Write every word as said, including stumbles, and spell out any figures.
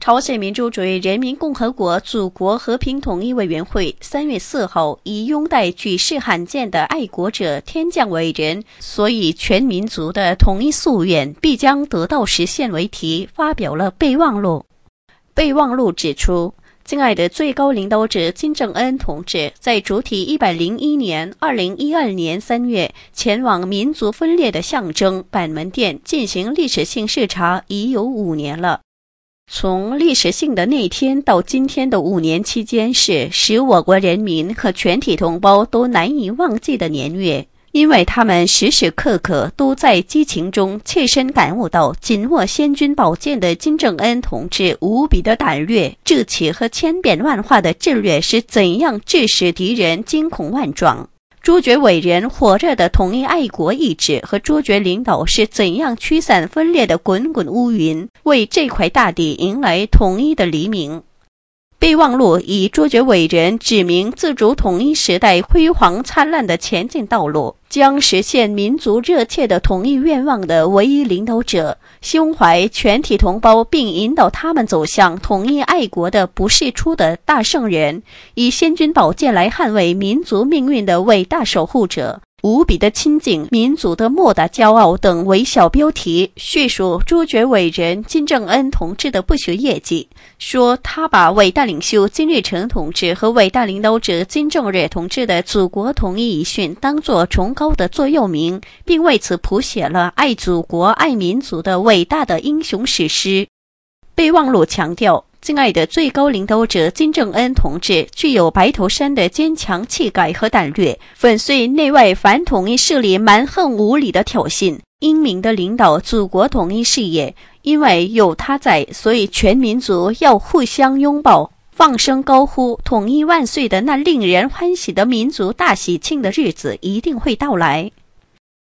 朝鲜民主主义人民共和国祖国和平统一委员会三月四号以拥戴举世罕见的爱国者天降伟人，所以全民族的统一夙愿必将得到实现为题，发表了备忘录。备忘录指出，敬爱的最高领导者金正恩同志在主体一百零一年二零一二年三月前往民族分裂的象征板门店进行历史性视察已有五年了。从历史性的那天到今天的五年期间，是使我国人民和全体同胞都难以忘记的年月，因为他们时时刻刻都在激情中切身感悟到紧握先军宝剑的金正恩同志无比的胆略、志气和千变万化的智略是怎样致使敌人惊恐万状。朱爵伟人火热的统一爱国意志和朱爵领导是怎样驱散分裂的滚滚乌云，为这块大地迎来统一的黎明。备忘录以朱爵伟人指明自主统一时代辉煌灿烂的前进道路，将实现民族热切的统一愿望的唯一领导者，胸怀全体同胞并引导他们走向统一爱国的不世出的大圣人，以先军宝剑来捍卫民族命运的伟大守护者，无比的亲近民族的莫大骄傲等为小标题，叙述朱爵伟人金正恩同志的不朽业绩，说他把伟大领袖金日成同志和伟大领导者金正日同志的祖国统一遗训当作崇高的座右铭，并为此谱写了爱祖国爱民族的伟大的英雄史诗。备忘录强调，敬爱的最高领导者金正恩同志具有白头山的坚强气概和胆略，粉碎内外反统一势力蛮横无理的挑衅，英明地领导祖国统一事业。因为有他在，所以全民族要互相拥抱，放声高呼统一万岁的那令人欢喜的民族大喜庆的日子一定会到来。